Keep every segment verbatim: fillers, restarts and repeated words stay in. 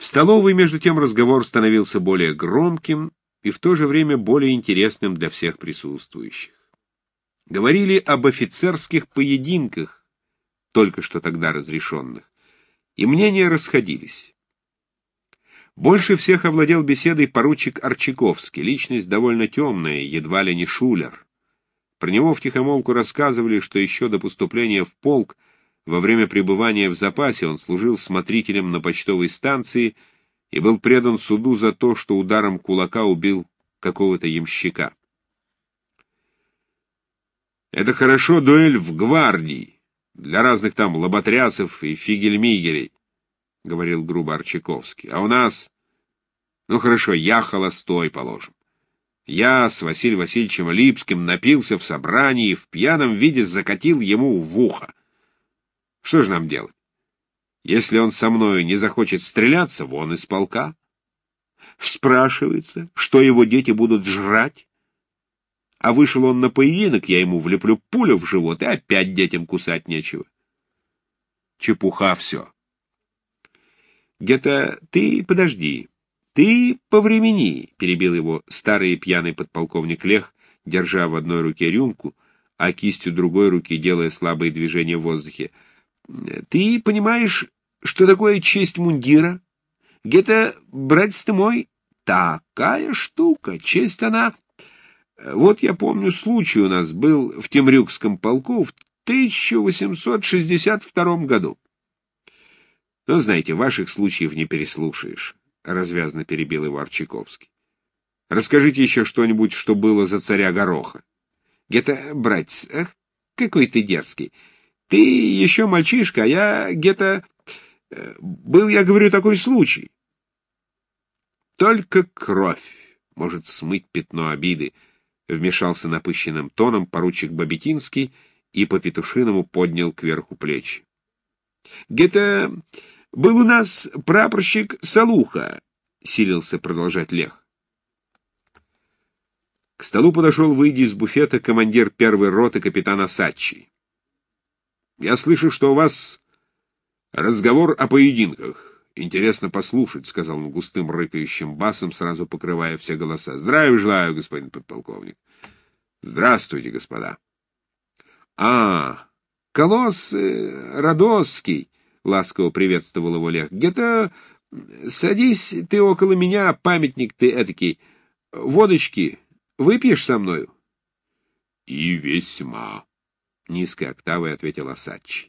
В столовой, между тем, разговор становился более громким и в то же время более интересным для всех присутствующих. Говорили об офицерских поединках, только что тогда разрешенных, и мнения расходились. Больше всех овладел беседой поручик Арчаковский, личность довольно темная, едва ли не шулер. Про него втихомолку рассказывали, что еще до поступления в полк, во время пребывания в запасе, он служил смотрителем на почтовой станции и был предан суду за то, что ударом кулака убил какого-то ямщика. «Это хорошо дуэль в гвардии, для разных там лоботрясов и фигель-мигелей», — говорил грубо Арчаковский. «А у нас... Ну хорошо, я холостой, положим. Я с Василием Васильевичем Липским напился в собрании и в пьяном виде закатил ему в ухо. Что же нам делать? Если он со мною не захочет стреляться, вон из полка. Спрашивается, что его дети будут жрать? А вышел он на поединок, я ему влеплю пулю в живот, и опять детям кусать нечего. Чепуха все. Где-то ты подожди, ты повремени, — перебил его старый и пьяный подполковник Лех, держа в одной руке рюмку, а кистью другой руки делая слабые движения в воздухе. Ты понимаешь, что такое честь мундира? Где-то, братец ты мой, такая штука, честь она... Вот я помню, случай у нас был в Темрюкском полку в тысяча восемьсот шестьдесят втором году. Ну, знаете, ваших случаев не переслушаешь, — развязно перебил его Арчаковский. Расскажите еще что-нибудь, что было за царя Гороха. Где-то, братец, ах, какой ты дерзкий. Ты еще мальчишка, а я где-то... Был, я говорю, такой случай. Только кровь может смыть пятно обиды, — вмешался напыщенным тоном поручик Бабетинский и по-петушиному поднял кверху плечи. — Где-то был у нас прапорщик Салуха, — силился продолжать Лех. К столу подошел, выйдя из буфета, командир первой роты капитан Осадчий. — Я слышу, что у вас разговор о поединках. Интересно послушать, — сказал он густым рыкающим басом, сразу покрывая все голоса. — Здравия желаю, господин подполковник. — Здравствуйте, господа. — А, колосс э, Радосский, — ласково приветствовал его Лех. — Где-то садись ты около меня, памятник ты этакий. Водочки выпьешь со мною? — И весьма, — низкой октавой ответил Осадчий.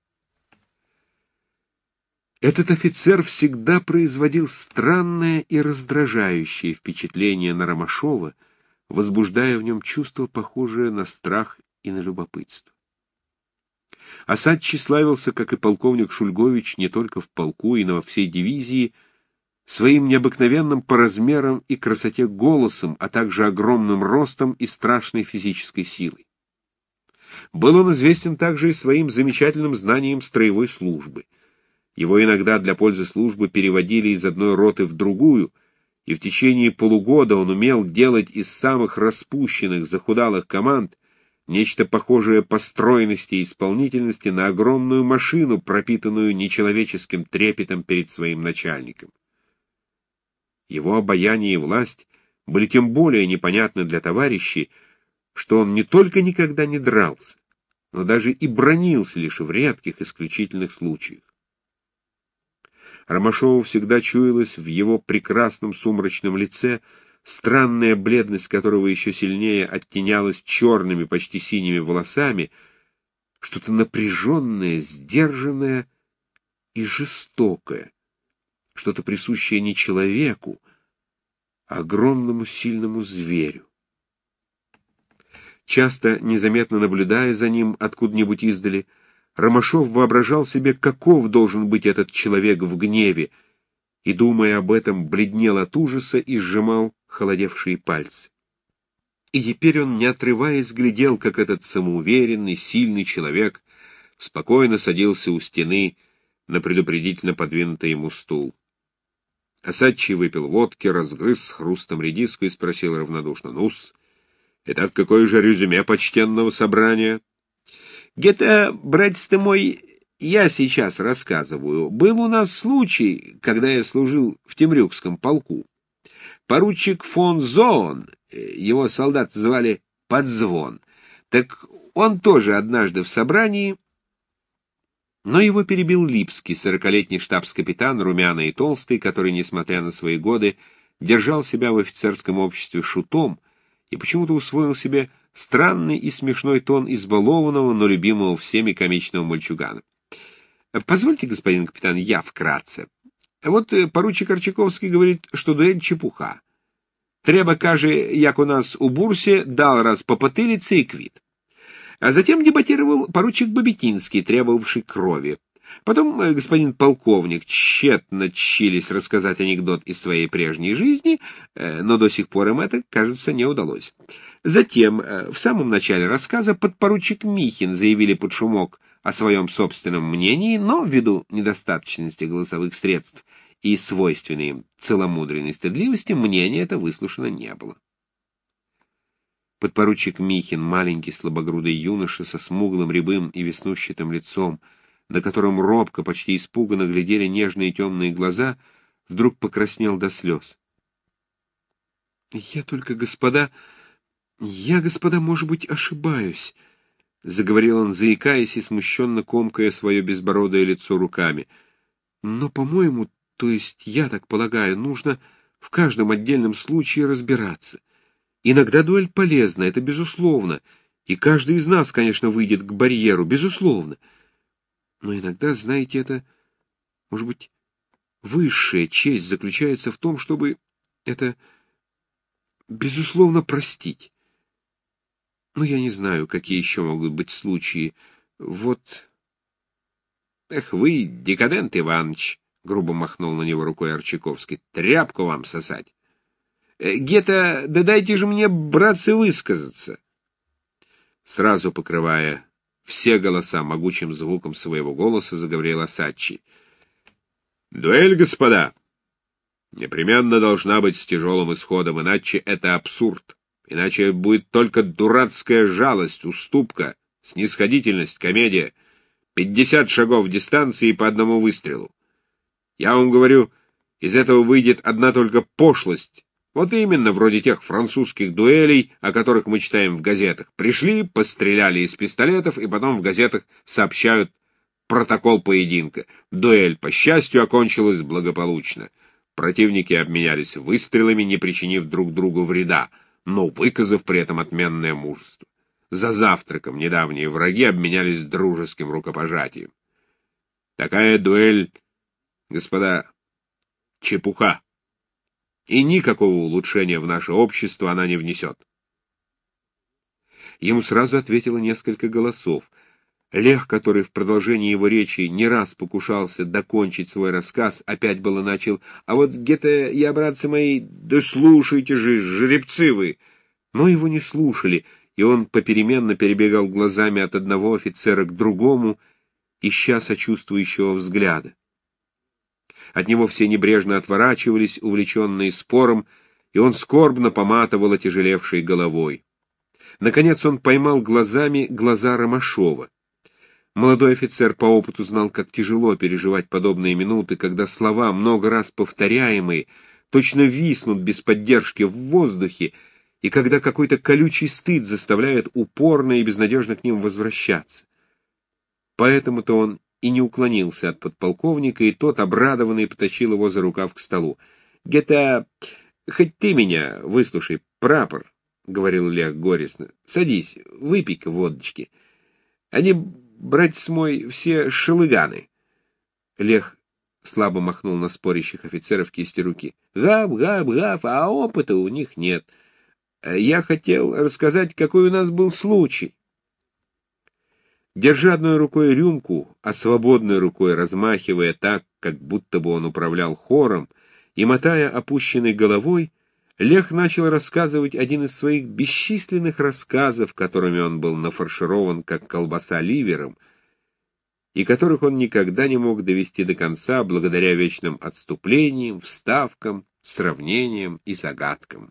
Этот офицер всегда производил странное и раздражающее впечатление на Ромашова, возбуждая в нем чувство, похожее на страх и на любопытство. Осадчий славился, как и полковник Шульгович, не только в полку, но и во всей дивизии, своим необыкновенным по размерам и красоте голосом, а также огромным ростом и страшной физической силой. Был он известен также и своим замечательным знанием строевой службы. Его иногда для пользы службы переводили из одной роты в другую, и в течение полугода он умел делать из самых распущенных, захудалых команд нечто похожее по стройности и исполнительности на огромную машину, пропитанную нечеловеческим трепетом перед своим начальником. Его обаяние и власть были тем более непонятны для товарищей, что он не только никогда не дрался, но даже и бранился лишь в редких исключительных случаях. Ромашову всегда чуялась в его прекрасном сумрачном лице, странная бледность которого еще сильнее оттенялась черными, почти синими волосами, что-то напряженное, сдержанное и жестокое, что-то присущее не человеку, а огромному сильному зверю. Часто, незаметно наблюдая за ним откуда-нибудь издали, Ромашов воображал себе, каков должен быть этот человек в гневе, и, думая об этом, бледнел от ужаса и сжимал холодевшие пальцы. И теперь он, не отрываясь, глядел, как этот самоуверенный, сильный человек спокойно садился у стены на предупредительно подвинутый ему стул. Осадчий выпил водки, разгрыз с хрустом редиску и спросил равнодушно: «Ну-с, итак, какое же резюме почтенного собрания?» — Где-то, братец ты мой, я сейчас рассказываю. Был у нас случай, когда я служил в Темрюкском полку. Поручик фон Зоон, его солдаты звали Подзвон, так он тоже однажды в собрании... Но его перебил Липский, сорокалетний штабс-капитан, румяный и толстый, который, несмотря на свои годы, держал себя в офицерском обществе шутом и почему-то усвоил себе странный и смешной тон избалованного, но любимого всеми комичного мальчугана. Позвольте, господин капитан, я вкратце. Вот поручик Арчаковский говорит, что дуэль чепуха. Треба, каже, як у нас у бурсе, дал раз по потылице и квит. А затем дебатировал поручик Бабетинский, требовавший крови. Потом господин полковник тщетно чились рассказать анекдот из своей прежней жизни, но до сих пор им это, кажется, не удалось. Затем, в самом начале рассказа, подпоручик Михин заявили под шумок о своем собственном мнении, но ввиду недостаточности голосовых средств и свойственной им целомудренной стыдливости, мнение это выслушано не было. Подпоручик Михин, маленький слабогрудый юноша со смуглым, рябым и веснущатым лицом, на котором робко, почти испуганно глядели нежные темные глаза, вдруг покраснел до слез. — Я только, господа, я, господа, может быть, ошибаюсь, — заговорил он, заикаясь и смущенно комкая свое безбородое лицо руками. — Но, по-моему, то есть я так полагаю, нужно в каждом отдельном случае разбираться. Иногда дуэль полезна, это безусловно, и каждый из нас, конечно, выйдет к барьеру, безусловно. Но иногда, знаете, это, может быть, высшая честь заключается в том, чтобы это, безусловно, простить. Ну, я не знаю, какие еще могут быть случаи. Вот... Эх вы, декадент Иваныч, — грубо махнул на него рукой Арчаковский, — тряпку вам сосать. Гета, да дайте же мне, братцы, высказаться. Сразу покрывая все голоса могучим звуком своего голоса, заговорил Осадчий. Дуэль, господа, непременно должна быть с тяжелым исходом, иначе это абсурд. Иначе будет только дурацкая жалость, уступка, снисходительность, комедия. Пятьдесят шагов дистанции по одному выстрелу. Я вам говорю, из этого выйдет одна только пошлость. Вот именно, вроде тех французских дуэлей, о которых мы читаем в газетах. Пришли, постреляли из пистолетов, и потом в газетах сообщают протокол поединка. Дуэль, по счастью, окончилась благополучно. Противники обменялись выстрелами, не причинив друг другу вреда, но выказав при этом отменное мужество. За завтраком недавние враги обменялись дружеским рукопожатием. Такая дуэль, господа, чепуха. И никакого улучшения в наше общество она не внесет. Ему сразу ответило несколько голосов. Лех, который в продолжении его речи не раз покушался докончить свой рассказ, опять было начал: «А вот где-то я, братцы мои, да слушайте же, жеребцы вы!» Но его не слушали, и он попеременно перебегал глазами от одного офицера к другому, ища сочувствующего взгляда. От него все небрежно отворачивались, увлеченные спором, и он скорбно поматывал отяжелевшей головой. Наконец он поймал глазами глаза Ромашова. Молодой офицер по опыту знал, как тяжело переживать подобные минуты, когда слова, много раз повторяемые, точно виснут без поддержки в воздухе, и когда какой-то колючий стыд заставляет упорно и безнадежно к ним возвращаться. Поэтому-то он и не уклонился от подполковника, и тот, обрадованный, потащил его за рукав к столу. — Где-то... хоть ты меня выслушай, прапор, — говорил Лех горестно. — Садись, выпей-ка водочки. Они, братец мой, все шелыганы. Лех слабо махнул на спорящих офицеров кисти руки. — Гав, гав, гав, а опыта у них нет. Я хотел рассказать, какой у нас был случай. Держа одной рукой рюмку, а свободной рукой размахивая так, как будто бы он управлял хором, и мотая опущенной головой, Лех начал рассказывать один из своих бесчисленных рассказов, которыми он был нафарширован, как колбаса, ливером, и которых он никогда не мог довести до конца благодаря вечным отступлениям, вставкам, сравнениям и загадкам.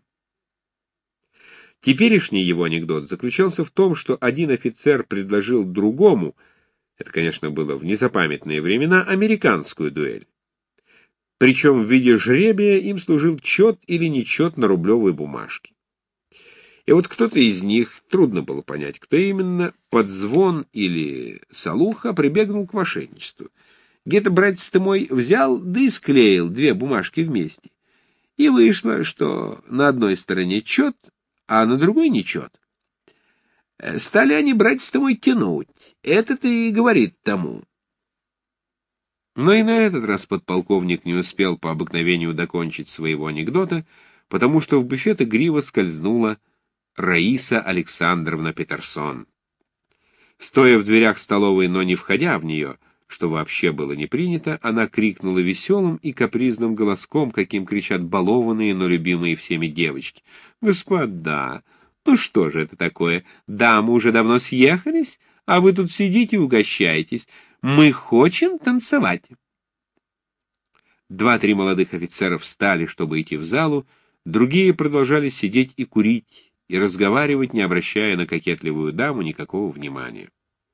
Теперешний его анекдот заключался в том, что один офицер предложил другому, Это, конечно, было в незапамятные времена, американскую дуэль. Причем в виде жребия им служил чет или нечет на рублевой бумажке. И вот кто-то из них, трудно было понять, кто именно, под звон или солуха прибегнул к мошенничеству. Где-то братец ты мой взял, да и склеил две бумажки вместе. И вышло, что на одной стороне чет, а на другой нечет. Стали они, братец ты мой, тянуть. Это-то и говорит тому. Но и на этот раз подполковник не успел по обыкновению докончить своего анекдота, потому что в буфет игриво скользнула Раиса Александровна Петерсон. Стоя в дверях столовой, но не входя в нее, что вообще было не принято, она крикнула веселым и капризным голоском, каким кричат балованные, но любимые всеми девочки. «Господа, ну что же это такое? Дамы уже давно съехались, а вы тут сидите и угощаетесь. Мы хотим танцевать». Два-три молодых офицера встали, чтобы идти в залу, другие продолжали сидеть и курить, и разговаривать, не обращая на кокетливую даму никакого внимания.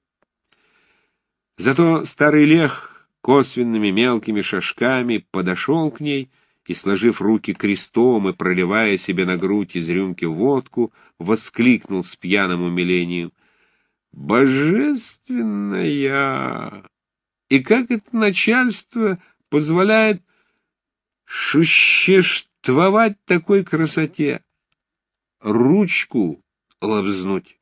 Зато старый лех косвенными мелкими шажками подошел к ней и, сложив руки крестом и проливая себе на грудь из рюмки водку, воскликнул с пьяным умилением: «Божественная! И как это начальство позволяет существовать такой красоте? Ручку лобзнуть».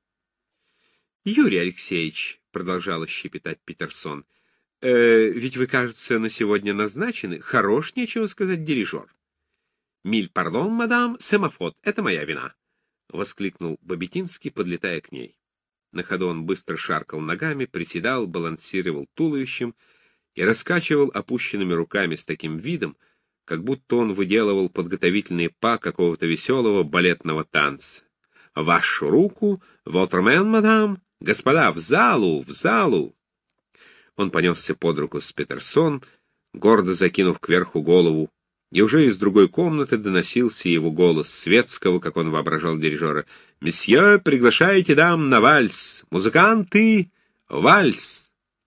«Юрий Алексеевич», — продолжала щепетать Петерсон, э, — «ведь вы, кажется, на сегодня назначены. Хорош, нечего сказать, дирижер». «Миль пардон, мадам, семафот, это моя вина», — воскликнул Бабетинский, подлетая к ней. На ходу он быстро шаркал ногами, приседал, балансировал туловищем и раскачивал опущенными руками с таким видом, как будто он выделывал подготовительные па какого-то веселого балетного танца. «Вашу руку, вотремен, мадам! Господа, в залу, в залу!» Он понесся под руку с Петерсон, гордо закинув кверху голову, и уже из другой комнаты доносился его голос светского, как он воображал дирижера: «Месье, приглашаете дам на вальс! Музыканты, вальс!»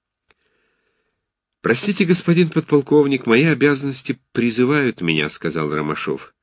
«Простите, господин подполковник, мои обязанности призывают меня», — сказал Ромашов.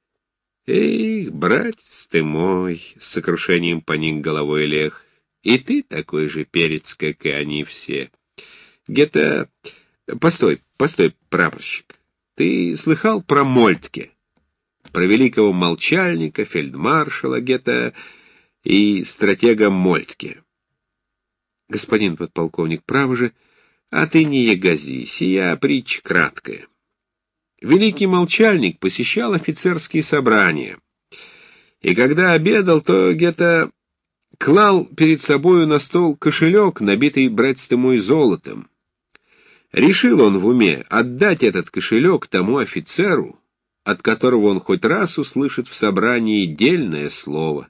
«Эй, братец ты мой!» — с сокрушением поник головой Лех. «И ты такой же перец, как и они все. Где-то... Постой, постой, прапорщик. Ты слыхал про Мольтке? Про великого молчальника, фельдмаршала Гетта и стратега Мольтке?» «Господин подполковник, право же, а ты не ягози, сия притча краткая. Великий молчальник посещал офицерские собрания, и когда обедал, то Гетта клал перед собою на стол кошелек, набитый, братец ты мой, золотом. Решил он в уме отдать этот кошелек тому офицеру, от которого он хоть раз услышит в собрании дельное слово.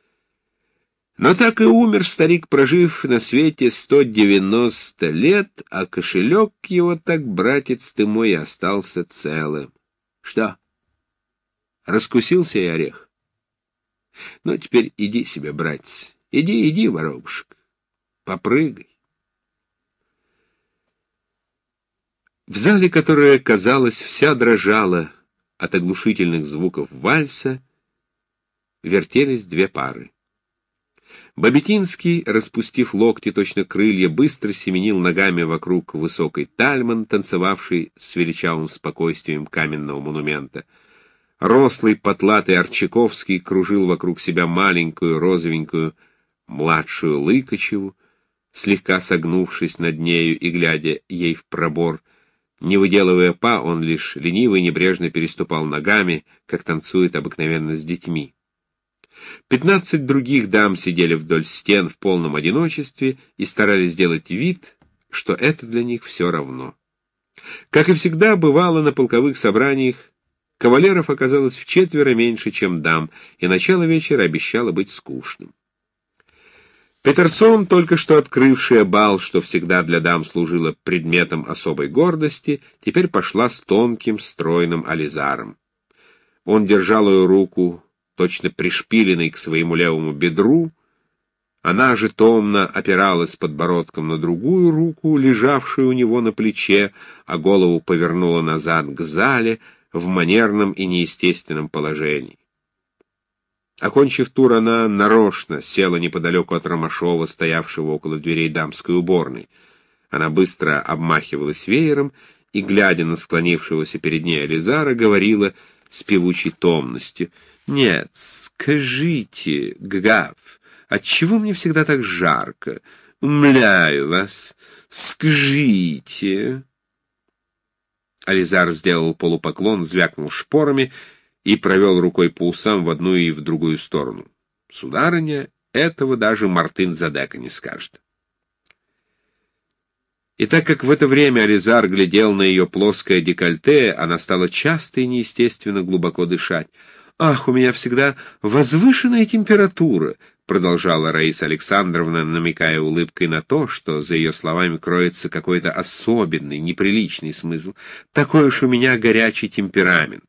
Но так и умер старик, прожив на свете сто девяносто лет, а кошелек его, так, братец ты мой, остался целым. Что? Раскусился и орех? Ну, теперь иди себе, братец, иди, иди, воробушек, попрыгай». В зале, которая, казалось, вся дрожала от оглушительных звуков вальса, вертелись две пары. Бабетинский, распустив локти, точно крылья, быстро семенил ногами вокруг высокой Тальман, танцевавшей с величавым спокойствием каменного монумента. Рослый, потлатый Арчаковский кружил вокруг себя маленькую, розовенькую, младшую Лыкачеву, слегка согнувшись над нею и глядя ей в пробор. Не выделывая па, он лишь лениво и небрежно переступал ногами, как танцует обыкновенно с детьми. Пятнадцать других дам сидели вдоль стен в полном одиночестве и старались сделать вид, что это для них все равно. Как и всегда бывало на полковых собраниях, кавалеров оказалось вчетверо меньше, чем дам, и начало вечера обещало быть скучным. Петерсон, только что открывшая бал, что всегда для дам служило предметом особой гордости, теперь пошла с тонким, стройным ализаром. Он держал ее руку, точно пришпиленный к своему левому бедру, Она же томно опиралась подбородком на другую руку, лежавшую у него на плече, а голову повернула назад к зале в манерном и неестественном положении. Окончив тур, она нарочно села неподалеку от Ромашова, стоявшего около дверей дамской уборной. Она быстро обмахивалась веером и, глядя на склонившегося перед ней Ализара, говорила с певучей томностью: «Нет, скажите, граф, отчего мне всегда так жарко? Умоляю вас, скажите». Ализар сделал полупоклон, звякнул шпорами и провел рукой по усам в одну и в другую сторону. «Сударыня, этого даже Мартын Задека не скажет». И так как в это время Ализар глядел на ее плоское декольте, она стала часто и неестественно глубоко дышать. «Ах, у меня всегда возвышенная температура», — продолжала Раиса Александровна, намекая улыбкой на то, что за ее словами кроется какой-то особенный, неприличный смысл. «Такой уж у меня горячий темперамент».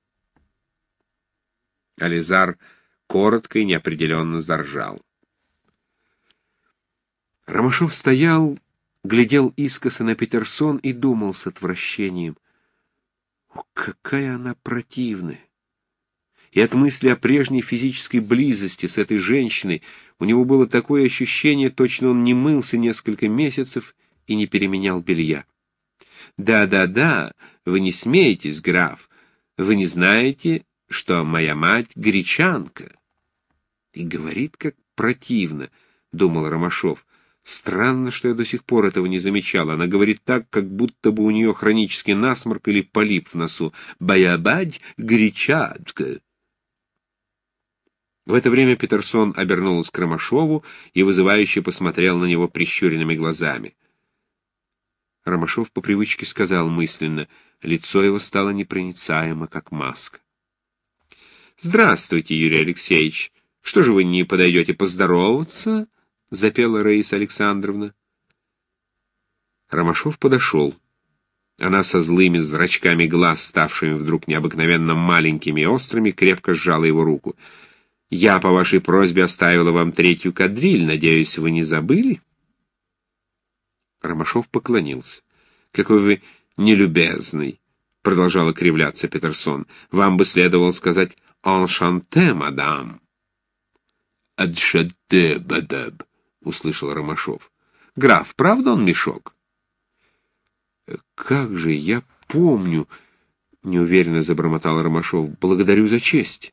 Ализар коротко и неопределенно заржал. Ромашов стоял, глядел искоса на Петерсон и думал с отвращением: «О, какая она противная!» И от мысли о прежней физической близости с этой женщиной у него было такое ощущение, точно он не мылся несколько месяцев и не переменял белья. «Да-да-да, вы не смеетесь, граф, вы не знаете, что моя мать гречанка». И говорит, как противно, — думал Ромашов. Странно, что я до сих пор этого не замечал. Она говорит так, как будто бы у нее хронический насморк или полип в носу. «Моя мать гречанка». В это время Петерсон обернулась к Ромашову и вызывающе посмотрел на него прищуренными глазами. Ромашов по привычке сказал мысленно, лицо его стало непроницаемо, как маска. «Здравствуйте, Юрий Алексеевич. Что же вы не подойдете поздороваться?» — запела Раиса Александровна. Ромашов подошел. Она со злыми зрачками глаз, ставшими вдруг необыкновенно маленькими и острыми, крепко сжала его руку. «Я по вашей просьбе оставила вам третью кадриль. Надеюсь, вы не забыли?» Ромашов поклонился. «Какой вы нелюбезный!» — продолжала кривляться Петерсон. «Вам бы следовало сказать «Enchanté, мадам». «Enchanté, мадам», — услышал Ромашов. «Граф, правда он мешок?» «Как же, я помню», — неуверенно забормотал Ромашов. «Благодарю за честь».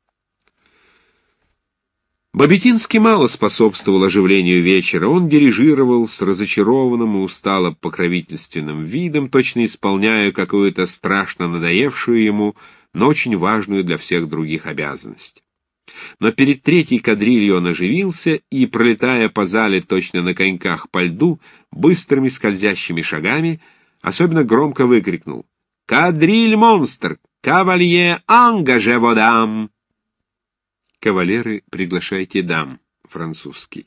Бабетинский мало способствовал оживлению вечера. Он дирижировал с разочарованным и устало покровительственным видом, точно исполняя какую-то страшно надоевшую ему, но очень важную для всех других обязанность. Но перед третьей кадрилью он оживился и, пролетая по зале точно на коньках по льду, быстрыми скользящими шагами, особенно громко выкрикнул: «Кадриль-монстр! Кавалье ангаже водам!» «Кавалеры, приглашайте дам», французский.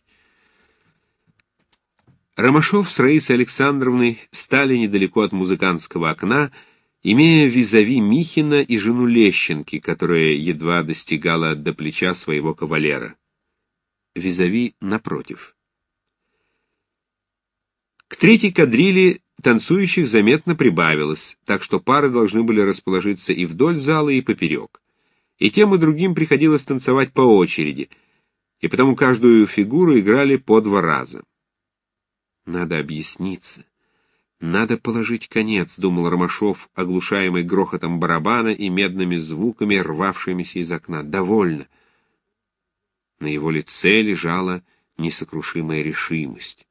Ромашов с Раисой Александровной стали недалеко от музыкантского окна, имея визави Михина и жену Лещенки, которая едва достигала до плеча своего кавалера. Визави напротив. К третьей кадрили танцующих заметно прибавилось, так что пары должны были расположиться и вдоль зала, и поперек. И тем и другим приходилось танцевать по очереди, и потому каждую фигуру играли по два раза. «Надо объясниться, надо положить конец», — думал Ромашов, оглушаемый грохотом барабана и медными звуками, рвавшимися из окна. «Довольно». На его лице лежала несокрушимая решимость.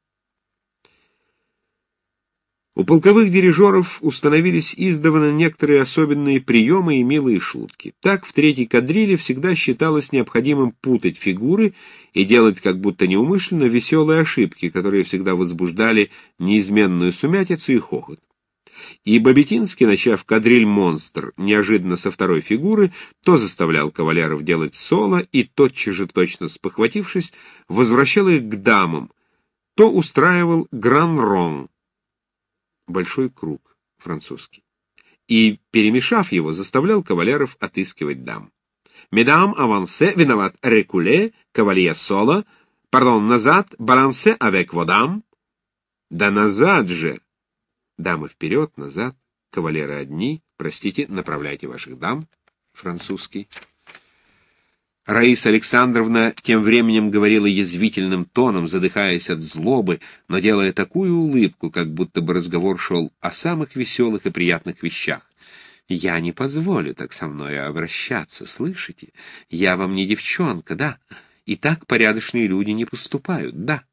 У полковых дирижеров установились издавна некоторые особенные приемы и милые шутки. Так в третьей кадриле всегда считалось необходимым путать фигуры и делать как будто неумышленно веселые ошибки, которые всегда возбуждали неизменную сумятицу и хохот. И Бабетинский, начав кадриль-монстр неожиданно со второй фигуры, то заставлял кавалеров делать соло и, тотчас же точно спохватившись, возвращал их к дамам, то устраивал гран-рон, большой круг, французский, и, перемешав его, заставлял кавалеров отыскивать дам. «Медам авансе, виноват рекуле, кавалье соло, Пардон, назад, балансе avec vos dames. Да назад же. Дамы вперед, назад, кавалеры одни. Простите, направляйте ваших дам. Французский. Раиса Александровна тем временем говорила язвительным тоном, задыхаясь от злобы, но делая такую улыбку, как будто бы разговор шел о самых веселых и приятных вещах. «Я не позволю так со мной обращаться, слышите? Я вам не девчонка, да? И так порядочные люди не поступают, да?»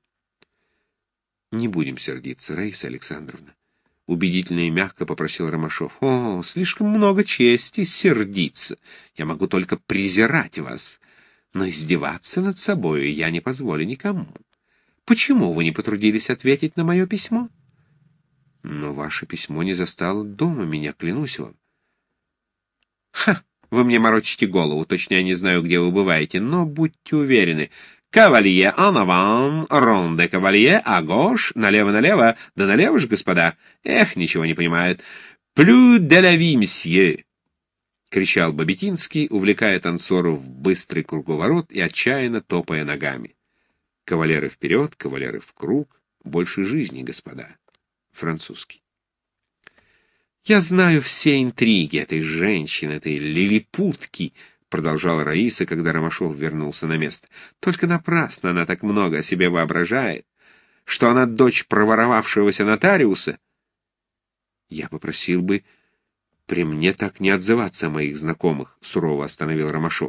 «Не будем сердиться, Раиса Александровна», — убедительно и мягко попросил Ромашов. «О, слишком много чести сердиться. Я могу только презирать вас, но издеваться над собою я не позволю никому. Почему вы не потрудились ответить на мое письмо?» «Но ваше письмо не застало дома меня, клянусь вам». «Ха! Вы мне морочите голову, точно я не знаю, где вы бываете, но будьте уверены. Кавалье en avant, ронде кавалье, а гош, налево-налево, да налево же, господа. Эх, ничего не понимают. Plus de la vie, monsieur!» — кричал Бабетинский, увлекая танцоров в быстрый круговорот и отчаянно топая ногами. «Кавалеры вперед, кавалеры в круг, больше жизни, господа». Французский. «Я знаю все интриги этой женщины, этой лилипутки», — продолжала Раиса, когда Ромашов вернулся на место. «Только напрасно она так много о себе воображает, что она дочь проворовавшегося нотариуса». «Я попросил бы при мне так не отзываться о моих знакомых», — сурово остановил Ромашов.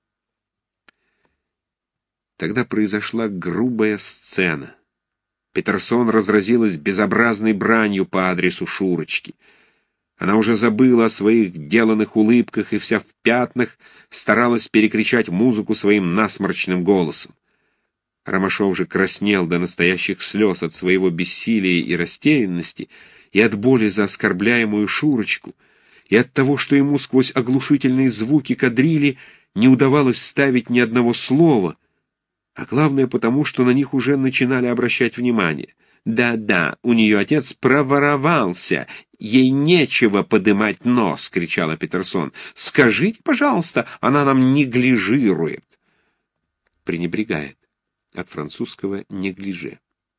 Тогда произошла грубая сцена. Петерсон разразилась безобразной бранью по адресу Шурочки. Она уже забыла о своих деланных улыбках и вся в пятнах старалась перекричать музыку своим насморчным голосом. Ромашов же краснел до настоящих слез от своего бессилия и растерянности, и от боли за оскорбляемую Шурочку, и от того, что ему сквозь оглушительные звуки кадрили не удавалось вставить ни одного слова, а главное потому, что на них уже начинали обращать внимание. «Да-да, у нее отец проворовался, ей нечего подымать нос», — кричала Петерсон. «Скажите, пожалуйста, она нам неглижирует». Пренебрегает. От французского «неглиже».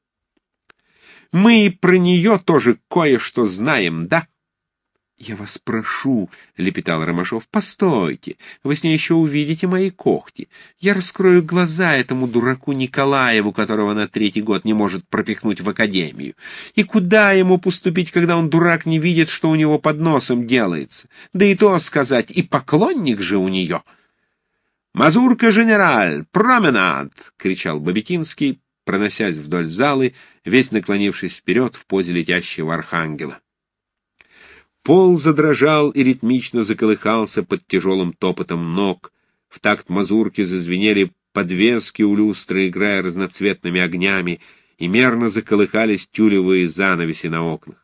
«Мы и про нее тоже кое-что знаем, да?» «Я вас прошу», — лепетал Ромашов, — «постойте, вы с ней еще увидите мои когти. Я раскрою глаза этому дураку Николаеву, которого на третий год не может пропихнуть в академию. И куда ему поступить, когда он, дурак, не видит, что у него под носом делается? Да и то сказать, и поклонник же у нее». «Мазурка-женераль! Променад!» — кричал Бабетинский, проносясь вдоль залы, весь наклонившись вперед в позе летящего архангела. Пол задрожал и ритмично заколыхался под тяжелым топотом ног. В такт мазурки зазвенели подвески у люстры, играя разноцветными огнями, и мерно заколыхались тюлевые занавеси на окнах.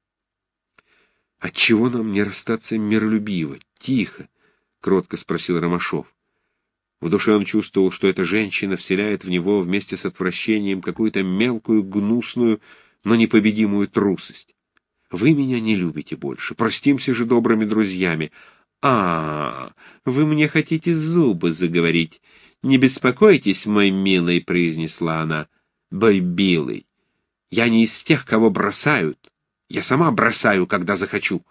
«Отчего нам не расстаться миролюбиво, тихо?» — кротко спросил Ромашов. В душе он чувствовал, что эта женщина вселяет в него вместе с отвращением какую-то мелкую, гнусную, но непобедимую трусость. «Вы меня не любите больше. Простимся же добрыми друзьями». «А, вы мне хотите зубы заговорить. Не беспокойтесь, мой милый», — произнесла она. «Бой билый. Я не из тех, кого бросают. Я сама бросаю, когда захочу».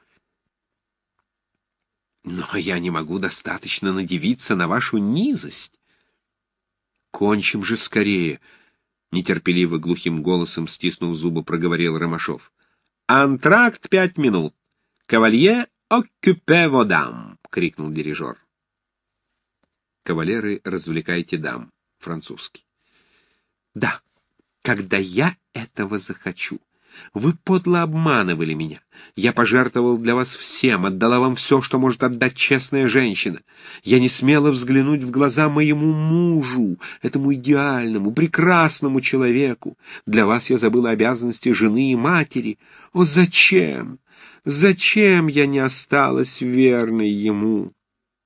«Но я не могу достаточно надивиться на вашу низость». «Кончим же скорее», — нетерпеливо глухим голосом, стиснув зубы, проговорил Ромашов. «Антракт пять минут. Кавалье, оккюпе вos dames», — крикнул дирижер. «Кавалеры, развлекайте дам». Французский. «Да, когда я этого захочу. Вы подло обманывали меня. Я пожертвовал для вас всем, отдала вам все, что может отдать честная женщина. Я не смела взглянуть в глаза моему мужу, этому идеальному, прекрасному человеку. Для вас я забыла обязанности жены и матери. О, зачем? Зачем я не осталась верной ему?»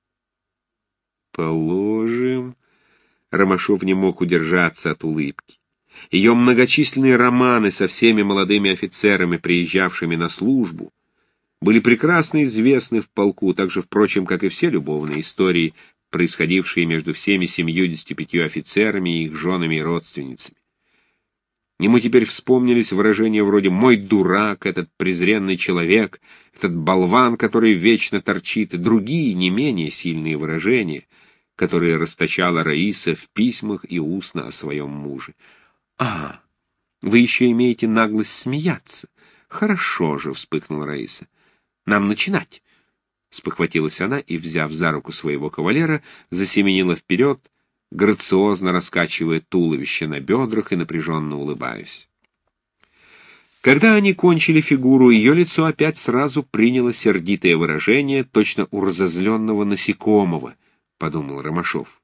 «Положим...» Ромашов не мог удержаться от улыбки. Ее многочисленные романы со всеми молодыми офицерами, приезжавшими на службу, были прекрасно известны в полку, так же, впрочем, как и все любовные истории происходившие между всеми семьюдесятью пятью офицерами и их женами и родственницами. Ему теперь вспомнились выражения вроде «мой дурак», «этот презренный человек», «этот болван, который вечно торчит» и другие не менее сильные выражения, которые расточала Раиса в письмах и устно о своем муже. «А, вы еще имеете наглость смеяться. Хорошо же», — вспыхнула Раиса. «Нам начинать». Спохватилась она и, взяв за руку своего кавалера, засеменила вперед, грациозно раскачивая туловище на бедрах и напряженно улыбаясь. Когда они кончили фигуру, ее лицо опять сразу приняло сердитое выражение, точно у разозленного насекомого, — подумал Ромашов.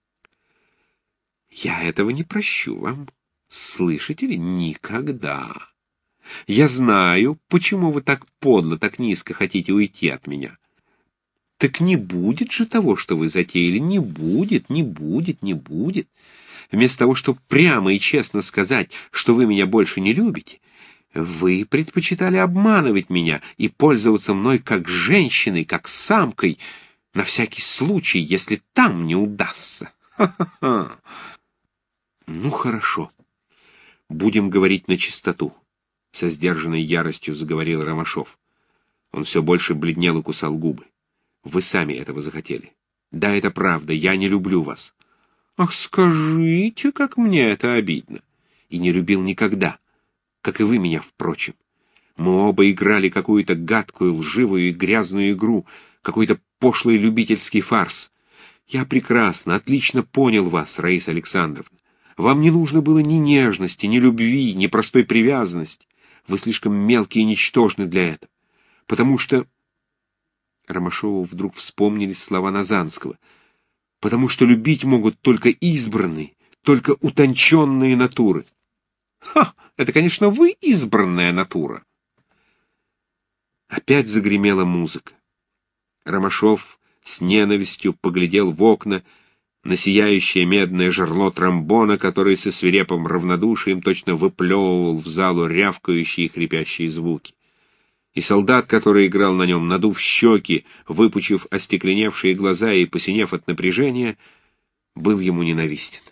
«Я этого не прощу вам, слышите ли, никогда. Я знаю, почему вы так подло, так низко хотите уйти от меня. Так не будет же того, что вы затеяли, не будет, не будет, не будет. Вместо того, чтобы прямо и честно сказать, что вы меня больше не любите, вы предпочитали обманывать меня и пользоваться мной как женщиной, как самкой, на всякий случай, если там не удастся. Ха-ха-ха. Ну, хорошо. Будем говорить на чистоту. Со сдержанной яростью заговорил Ромашов. Он все больше бледнел и кусал губы. Вы сами этого захотели. Да, это правда, я не люблю вас. Ах, скажите, как мне это обидно. И не любил никогда, как и вы меня, впрочем. Мы оба играли какую-то гадкую, лживую и грязную игру, какой-то пошлый любительский фарс. Я прекрасно, отлично понял вас, Раиса Александровна. Вам не нужно было ни нежности, ни любви, ни простой привязанности. Вы слишком мелкие и ничтожны для этого. Потому что... Ромашову вдруг вспомнились слова Назанского. Потому что любить могут только избранные, только утонченные натуры. Ха! Это, конечно, вы избранная натура. Опять загремела музыка. Ромашов с ненавистью поглядел в окна на сияющее медное жерло тромбона, который со свирепым равнодушием точно выплевывал в залу рявкающие и хрипящие звуки. И солдат, который играл на нем, надув щеки, выпучив остекленевшие глаза и посинев от напряжения, был ему ненавистен.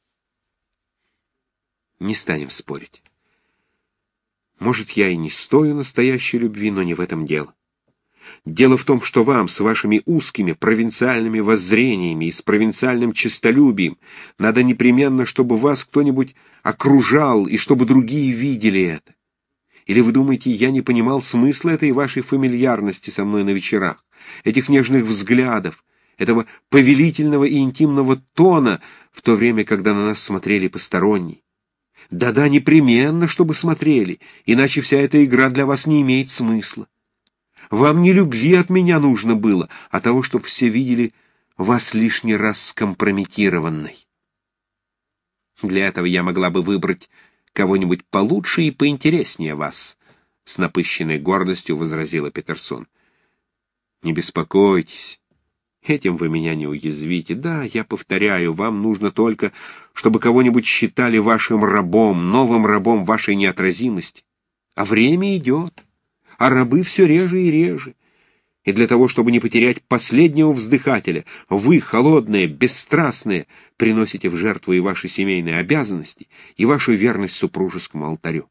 Не станем спорить. Может, я и не стою настоящей любви, но не в этом дело. Дело в том, что вам с вашими узкими провинциальными воззрениями и с провинциальным честолюбием надо непременно, чтобы вас кто-нибудь окружал и чтобы другие видели это. Или вы думаете, я не понимал смысла этой вашей фамильярности со мной на вечерах, этих нежных взглядов, этого повелительного и интимного тона, в то время, когда на нас смотрели посторонние? Да-да, непременно, чтобы смотрели, иначе вся эта игра для вас не имеет смысла. Вам не любви от меня нужно было, а того, чтобы все видели вас лишний раз скомпрометированной. Для этого я могла бы выбрать кого-нибудь получше и поинтереснее вас, — с напыщенной гордостью возразила Петерсон. Не беспокойтесь, этим вы меня не уязвите. Да, я повторяю, вам нужно только, чтобы кого-нибудь считали вашим рабом, новым рабом вашей неотразимости. А время идет, а рабы все реже и реже. И для того, чтобы не потерять последнего вздыхателя, вы, холодные, бесстрастные, приносите в жертву и ваши семейные обязанности, и вашу верность супружескому алтарю.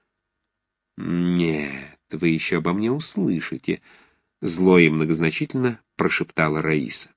Нет, вы еще обо мне услышите, — зло и многозначительно прошептала Раиса.